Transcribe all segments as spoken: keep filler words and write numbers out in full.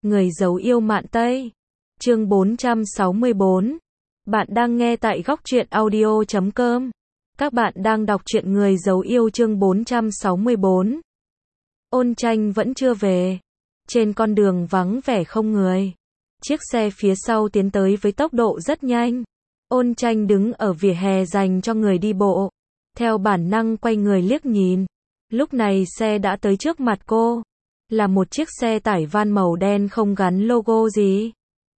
Người giấu yêu mạn Tây. Chương bốn trăm sáu mươi bốn. Bạn đang nghe tại góc truyện audio chấm com. Các bạn đang đọc truyện Người giấu yêu chương bốn trăm sáu mươi bốn. Ôn Tranh vẫn chưa về. Trên con đường vắng vẻ không người. Chiếc xe phía sau tiến tới với tốc độ rất nhanh. Ôn Tranh đứng ở vỉa hè dành cho người đi bộ. Theo bản năng quay người liếc nhìn. Lúc này xe đã tới trước mặt cô. Là một chiếc xe tải van màu đen không gắn logo gì.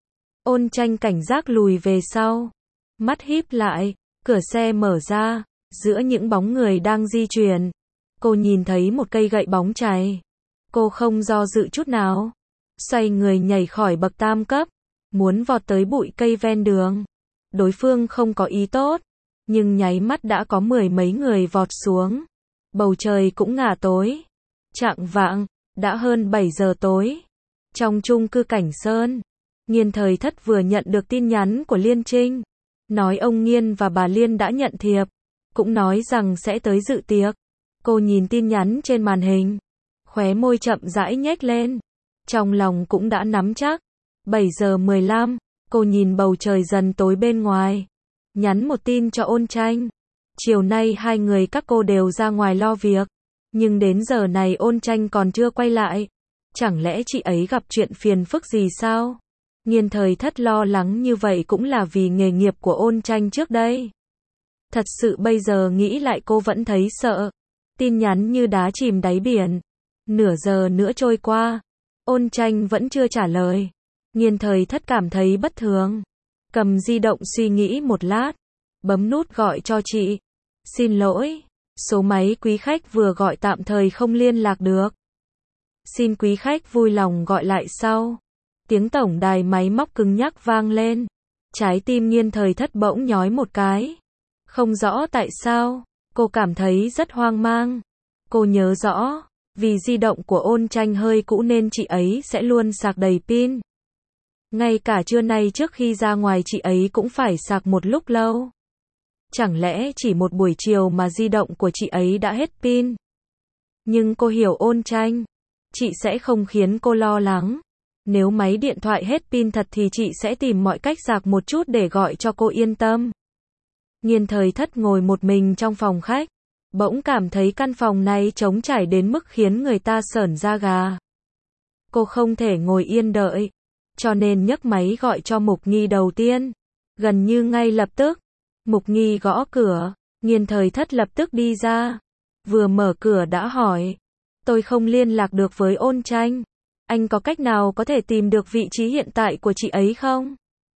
Ôn Tranh cảnh giác lùi về sau. Mắt híp lại, cửa xe mở ra. Giữa những bóng người đang di chuyển, cô nhìn thấy một cây gậy bóng chày. Cô không do dự chút nào. Xoay người nhảy khỏi bậc tam cấp. Muốn vọt tới bụi cây ven đường. Đối phương không có ý tốt. Nhưng nháy mắt đã có mười mấy người vọt xuống. Bầu trời cũng ngả tối. Chạng vạng, đã hơn bảy giờ tối. Trong chung cư Cảnh Sơn, Nghiên Thời Thất vừa nhận được tin nhắn của Liên Trinh. Nói ông Nghiên và bà Liên đã nhận thiệp. Cũng nói rằng sẽ tới dự tiệc. Cô nhìn tin nhắn trên màn hình. Khóe môi chậm rãi nhếch lên. Trong lòng cũng đã nắm chắc. bảy giờ mười lăm, cô nhìn bầu trời dần tối bên ngoài. Nhắn một tin cho Ôn Tranh. Chiều nay hai người các cô đều ra ngoài lo việc. Nhưng đến giờ này Ôn Tranh còn chưa quay lại. Chẳng lẽ chị ấy gặp chuyện phiền phức gì sao? Nghiên Thời Thất lo lắng như vậy cũng là vì nghề nghiệp của Ôn Tranh trước đây. Thật sự bây giờ nghĩ lại cô vẫn thấy sợ. Tin nhắn như đá chìm đáy biển. Nửa giờ nữa trôi qua. Ôn Tranh vẫn chưa trả lời. Nghiên Thời Thất cảm thấy bất thường. Cầm di động suy nghĩ một lát. Bấm nút gọi cho chị. Xin lỗi. Số máy quý khách vừa gọi tạm thời không liên lạc được. Xin quý khách vui lòng gọi lại sau. Tiếng tổng đài máy móc cứng nhắc vang lên. Trái tim Nghiên Thời Thất bỗng nhói một cái. Không rõ tại sao, cô cảm thấy rất hoang mang. Cô nhớ rõ, vì di động của Ôn Tranh hơi cũ nên chị ấy sẽ luôn sạc đầy pin. Ngay cả trưa nay trước khi ra ngoài chị ấy cũng phải sạc một lúc lâu. Chẳng lẽ chỉ một buổi chiều mà di động của chị ấy đã hết pin? Nhưng cô hiểu Ôn Tranh. Chị sẽ không khiến cô lo lắng. Nếu máy điện thoại hết pin thật thì chị sẽ tìm mọi cách sạc một chút để gọi cho cô yên tâm. Nghiên Thời Thất ngồi một mình trong phòng khách. Bỗng cảm thấy căn phòng này trống trải đến mức khiến người ta sởn da gà. Cô không thể ngồi yên đợi. Cho nên nhấc máy gọi cho Mục Nghi đầu tiên. Gần như ngay lập tức. Mục Nghi gõ cửa. Nghiên Thời Thất lập tức đi ra. Vừa mở cửa đã hỏi. Tôi không liên lạc được với Ôn Tranh. Anh có cách nào có thể tìm được vị trí hiện tại của chị ấy không?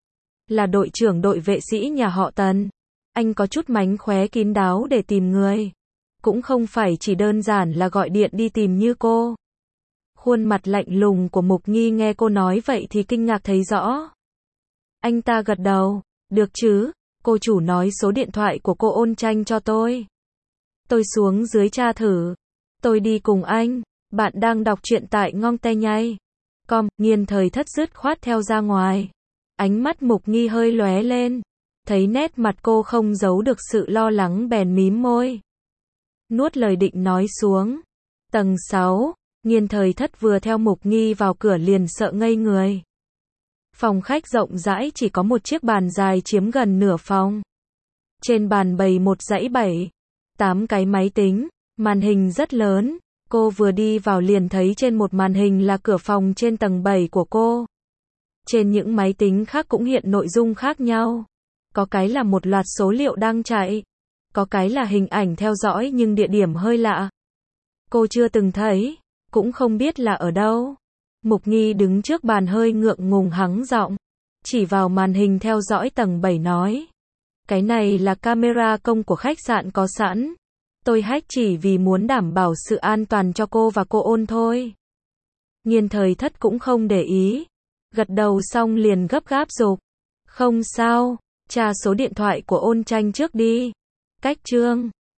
Là đội trưởng đội vệ sĩ nhà họ Tần. Anh có chút mánh khóe kín đáo để tìm người. Cũng không phải chỉ đơn giản là gọi điện đi tìm như cô. Khuôn mặt lạnh lùng của Mục Nghi nghe cô nói vậy thì kinh ngạc thấy rõ. Anh ta gật đầu. Được chứ, cô chủ nói số điện thoại của cô Ôn Tranh cho tôi. Tôi xuống dưới tra thử. Tôi đi cùng anh. Bạn đang đọc truyện tại Ngong Te Nhây. Com, Nghiên Thời Thất dứt khoát theo ra ngoài. Ánh mắt Mục Nghi hơi lóe lên. Thấy nét mặt cô không giấu được sự lo lắng bèn mím môi. Nuốt lời định nói xuống. Tầng sáu, Nghiên Thời Thất vừa theo Mục Nghi vào cửa liền sợ ngây người. Phòng khách rộng rãi chỉ có một chiếc bàn dài chiếm gần nửa phòng. Trên bàn bày một dãy bảy, tám cái máy tính, màn hình rất lớn. Cô vừa đi vào liền thấy trên một màn hình là cửa phòng trên tầng bảy của cô. Trên những máy tính khác cũng hiện nội dung khác nhau. Có cái là một loạt số liệu đang chạy. Có cái là hình ảnh theo dõi nhưng địa điểm hơi lạ. Cô chưa từng thấy, cũng không biết là ở đâu. Mục Nghi đứng trước bàn hơi ngượng ngùng hắng giọng. Chỉ vào màn hình theo dõi tầng bảy nói. Cái này là camera công của khách sạn có sẵn. Tôi hack chỉ vì muốn đảm bảo sự an toàn cho cô và cô Ôn thôi. Nghiên Thời Thất cũng không để ý. Gật đầu xong liền gấp gáp giục. Không sao, tra số điện thoại của Ôn Tranh trước đi. Cách chương.